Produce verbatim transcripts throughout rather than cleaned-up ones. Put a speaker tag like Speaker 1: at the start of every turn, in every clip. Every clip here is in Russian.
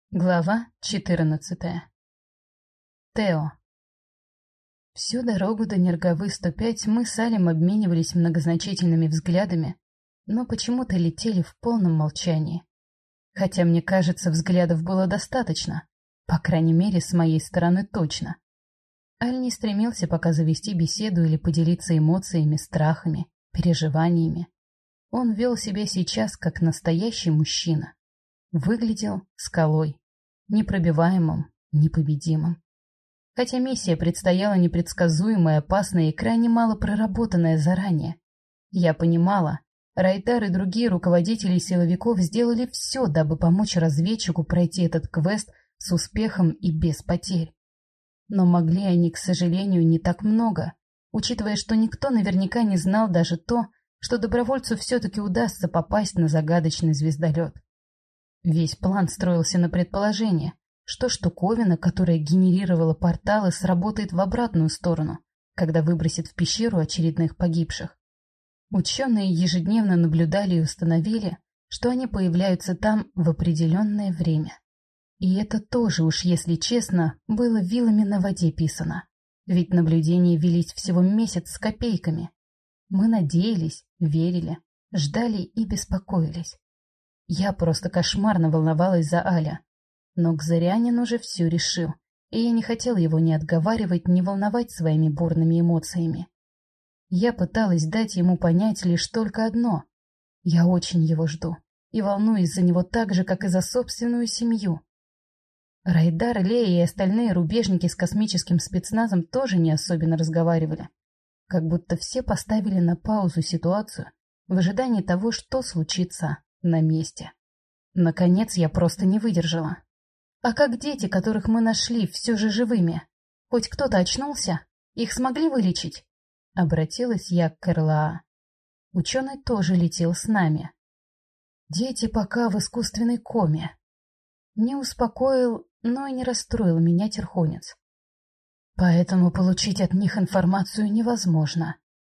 Speaker 1: Глава четырнадцатая. Тео. Всю дорогу до Нерговы сто пять мы с Алем обменивались многозначительными взглядами, но почему-то летели в полном молчании. Хотя, мне кажется, взглядов было достаточно, по крайней мере, с моей стороны точно. Аль не стремился пока завести беседу или поделиться эмоциями, страхами, переживаниями. Он вел себя сейчас как настоящий мужчина. Выглядел скалой, непробиваемым, непобедимым. Хотя миссия предстояла непредсказуемая, опасная и крайне мало проработанная заранее. Я понимала, Райдар и другие руководители силовиков сделали все, дабы помочь разведчику пройти этот квест с успехом и без потерь. Но могли они, к сожалению, не так много, учитывая, что никто наверняка не знал даже то, что добровольцу все-таки удастся попасть на загадочный звездолет. Весь план строился на предположении, что штуковина, которая генерировала порталы, сработает в обратную сторону, когда выбросит в пещеру очередных погибших. Ученые ежедневно наблюдали и установили, что они появляются там в определенное время. И это тоже, уж если честно, было вилами на воде писано, ведь наблюдения велись всего месяц с копейками. Мы надеялись, верили, ждали и беспокоились. Я просто кошмарно волновалась за Аля. Но Кзырянин уже все решил, и я не хотела его ни отговаривать, ни волновать своими бурными эмоциями. Я пыталась дать ему понять лишь только одно. Я очень его жду и волнуюсь за него так же, как и за собственную семью. Райдар, Лея и остальные рубежники с космическим спецназом тоже не особенно разговаривали. Как будто все поставили на паузу ситуацию в ожидании того, что случится на месте. Наконец я просто не выдержала. А как дети, которых мы нашли, все же живыми? Хоть кто-то очнулся? Их смогли вылечить? Обратилась я к эр эл а. Ученый тоже летел с нами. Дети пока в искусственной коме. Не успокоил, но и не расстроил меня Терхонец. Поэтому получить от них информацию невозможно.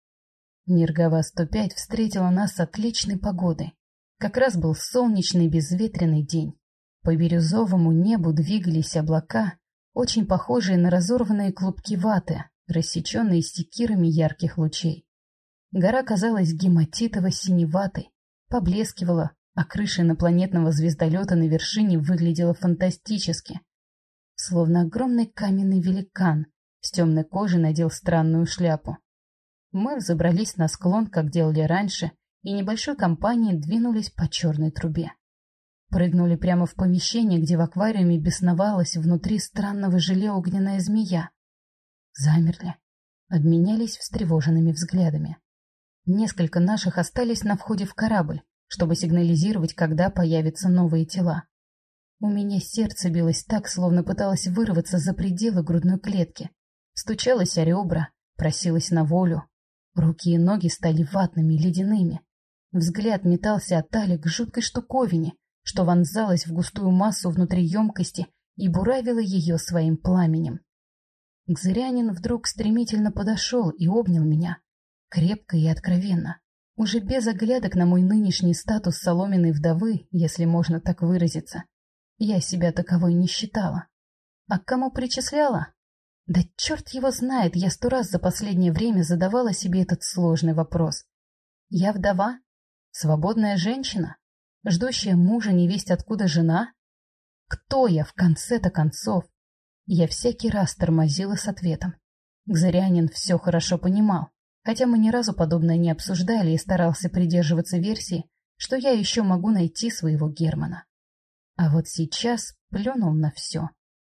Speaker 1: Нергова сто пять встретила нас с отличной погодой. Как раз был солнечный безветренный день. По бирюзовому небу двигались облака, очень похожие на разорванные клубки ваты, рассеченные секирами ярких лучей. Гора казалась гематитово-синеватой, поблескивала, а крыша инопланетного звездолета на вершине выглядела фантастически. Словно огромный каменный великан с темной кожей надел странную шляпу. Мы взобрались на склон, как делали раньше, и небольшой компанией двинулись по черной трубе. Прыгнули прямо в помещение, где в аквариуме бесновалась внутри странного желе огненная змея. Замерли, обменялись встревоженными взглядами. Несколько наших остались на входе в корабль, чтобы сигнализировать, когда появятся новые тела. У меня сердце билось так, словно пыталось вырваться за пределы грудной клетки. Стучалось о ребра, просилось на волю. Руки и ноги стали ватными, ледяными. Взгляд метался от Али к жуткой штуковине, что вонзалась в густую массу внутри емкости и буравила ее своим пламенем. Кзырянин вдруг стремительно подошел и обнял меня, крепко и откровенно, уже без оглядок на мой нынешний статус соломенной вдовы, если можно так выразиться. Я себя таковой не считала. А к кому причисляла? Да черт его знает, я сто раз за последнее время задавала себе этот сложный вопрос. Я вдова? Свободная женщина? Ждущая мужа невесть откуда жена? Кто я в конце-то концов? Я всякий раз тормозила с ответом. Кзырянин все хорошо понимал, хотя мы ни разу подобное не обсуждали, и старался придерживаться версии, что я еще могу найти своего Германа. А вот сейчас плюнул на все.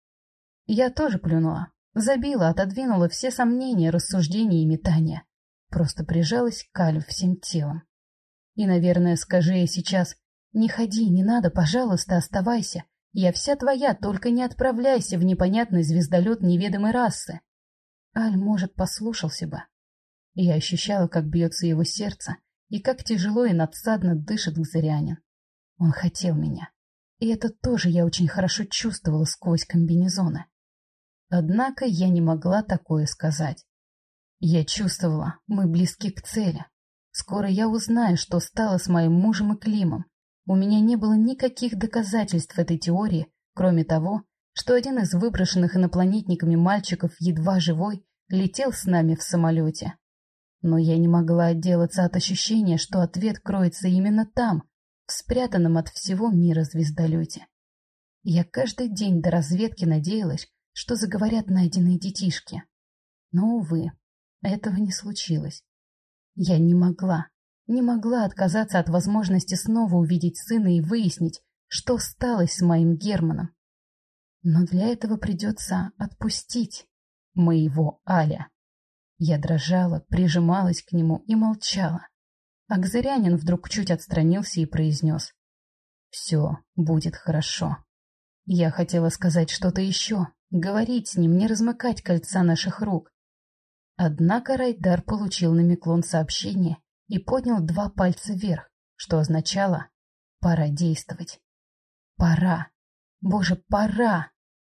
Speaker 1: Я тоже плюнула, забила, отодвинула все сомнения, рассуждения и метания. Просто прижалась к Алю всем телом. И, наверное, скажи я сейчас: «Не ходи, не надо, пожалуйста, оставайся. Я вся твоя, только не отправляйся в непонятный звездолет неведомой расы». Аль, может, послушался бы. Я ощущала, как бьется его сердце, и как тяжело и надсадно дышит Кзырянин. Он хотел меня. И это тоже я очень хорошо чувствовала сквозь комбинезоны. Однако я не могла такое сказать. Я чувствовала, мы близки к цели. Скоро я узнаю, что стало с моим мужем и Климом. У меня не было никаких доказательств этой теории, кроме того, что один из выброшенных инопланетниками мальчиков, едва живой, летел с нами в самолете. Но я не могла отделаться от ощущения, что ответ кроется именно там, в спрятанном от всего мира звездолете. Я каждый день до разведки надеялась, что заговорят найденные детишки. Но, увы, этого не случилось. Я не могла, не могла отказаться от возможности снова увидеть сына и выяснить, что стало с моим Германом. Но для этого придется отпустить моего Аля. Я дрожала, прижималась к нему и молчала. Акзырянин вдруг чуть отстранился и произнес: «Все будет хорошо». Я хотела сказать что-то еще, говорить с ним, не размыкать кольца наших рук. Однако Райдар получил намеклон сообщение и поднял два пальца вверх, что означало: пора действовать. Пора. Боже, пора!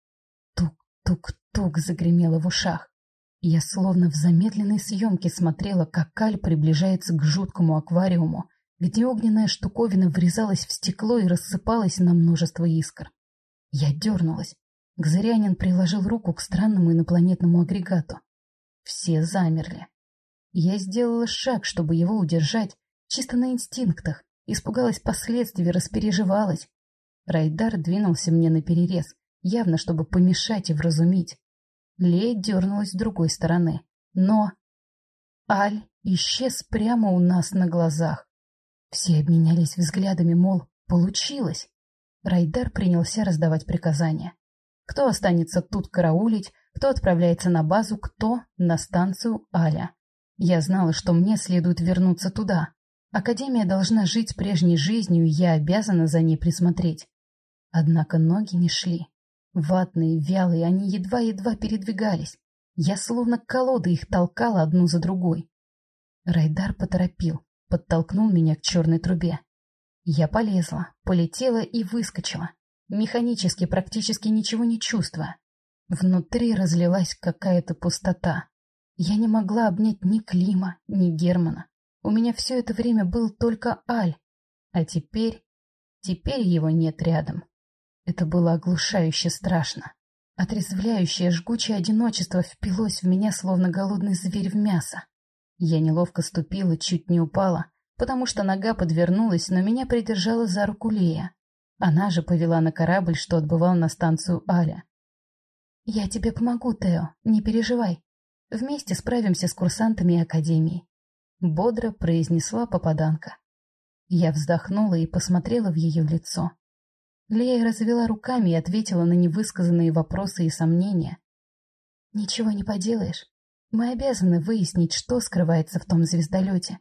Speaker 1: Тук-тук-тук загремело в ушах. Я словно в замедленной съемке смотрела, как Аль приближается к жуткому аквариуму, где огненная штуковина врезалась в стекло и рассыпалась на множество искр. Я дернулась. Кзырянин приложил руку к странному инопланетному агрегату. Все замерли. Я сделала шаг, чтобы его удержать, чисто на инстинктах, испугалась последствий, распереживалась. Райдар двинулся мне наперерез, явно чтобы помешать и вразумить. Лея дернулась с другой стороны, но Аль исчез прямо у нас на глазах. Все обменялись взглядами, мол, получилось. Райдар принялся раздавать приказания. Кто останется тут караулить, кто отправляется на базу, кто на станцию Аля. Я знала, что мне следует вернуться туда. Академия должна жить прежней жизнью, и я обязана за ней присмотреть. Однако ноги не шли. Ватные, вялые, они едва-едва передвигались. Я словно колоды их толкала одну за другой. Райдар поторопил, подтолкнул меня к черной трубе. Я полезла, полетела и выскочила, механически, практически ничего не чувствуя. Внутри разлилась какая-то пустота. Я не могла обнять ни Клима, ни Германа. У меня все это время был только Аль. А теперь... Теперь его нет рядом. Это было оглушающе страшно. Отрезвляющее, жгучее одиночество впилось в меня, словно голодный зверь в мясо. Я неловко ступила, чуть не упала, потому что нога подвернулась, но меня придержала за руку Лея. Она же повела на корабль, что отбывал на станцию Аля. «Я тебе помогу, Тео, не переживай. Вместе справимся с курсантами Академии», — бодро произнесла попаданка. Я вздохнула и посмотрела в ее лицо. Лея развела руками и ответила на невысказанные вопросы и сомнения. «Ничего не поделаешь. Мы обязаны выяснить, что скрывается в том звездолете.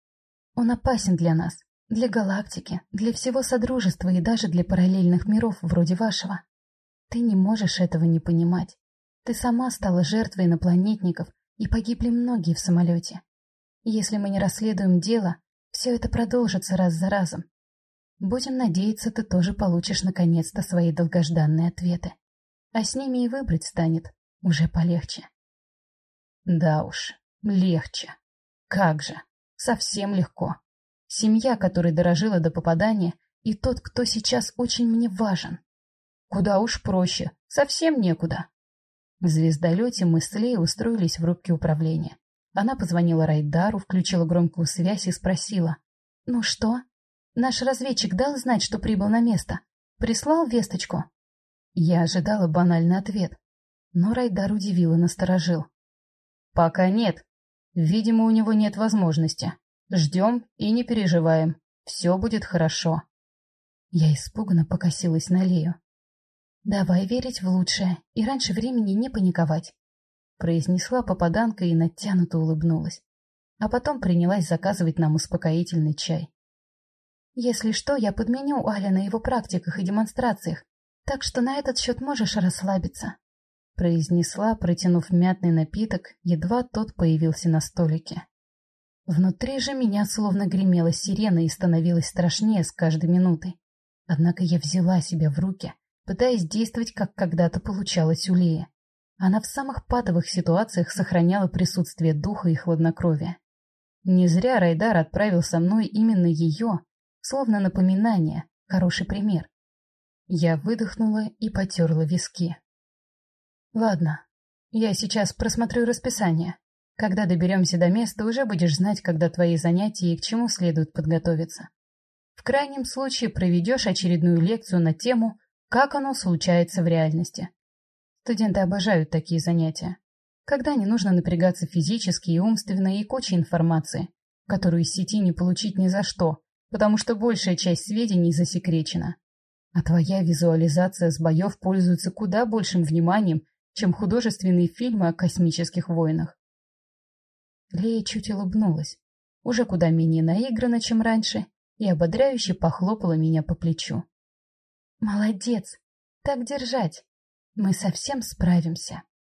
Speaker 1: Он опасен для нас, для галактики, для всего Содружества и даже для параллельных миров вроде вашего. Ты не можешь этого не понимать. Ты сама стала жертвой инопланетников, и погибли многие в самолете. Если мы не расследуем дело, все это продолжится раз за разом. Будем надеяться, ты тоже получишь наконец-то свои долгожданные ответы. А с ними и выбрать станет уже полегче». Да уж, легче. Как же, совсем легко. Семья, которой дорожила до попадания, и тот, кто сейчас очень мне важен. Куда уж проще, совсем некуда. В звездолете мы с Леей устроились в рубке управления. Она позвонила Райдару, включила громкую связь и спросила: «Ну что? Наш разведчик дал знать, что прибыл на место? Прислал весточку?» Я ожидала банальный ответ, но Райдар удивил и насторожил. «Пока нет. Видимо, у него нет возможности. Ждем и не переживаем. Все будет хорошо». Я испуганно покосилась на Лею. «Давай верить в лучшее и раньше времени не паниковать», — произнесла попаданка и натянуто улыбнулась. А потом принялась заказывать нам успокоительный чай. «Если что, я подменю Аля на его практиках и демонстрациях, так что на этот счет можешь расслабиться», — произнесла, протянув мятный напиток, едва тот появился на столике. Внутри же меня словно гремела сирена и становилось страшнее с каждой минутой. Однако я взяла себя в руки, пытаясь действовать, как когда-то получалось у Леи. Она в самых патовых ситуациях сохраняла присутствие духа и хладнокровия. Не зря Райдар отправил со мной именно ее, словно напоминание, хороший пример. Я выдохнула и потерла виски. Ладно, я сейчас просмотрю расписание. Когда доберемся до места, уже будешь знать, когда твои занятия и к чему следует подготовиться. В крайнем случае проведешь очередную лекцию на тему «Как оно случается в реальности». Студенты обожают такие занятия, когда не нужно напрягаться физически и умственно и куча информации, которую из сети не получить ни за что, потому что большая часть сведений засекречена. А твоя визуализация с боев пользуется куда большим вниманием, чем художественные фильмы о космических войнах. Лея чуть улыбнулась, уже куда менее наигранно, чем раньше, и ободряюще похлопала меня по плечу. «Молодец! Так держать! Мы совсем справимся!»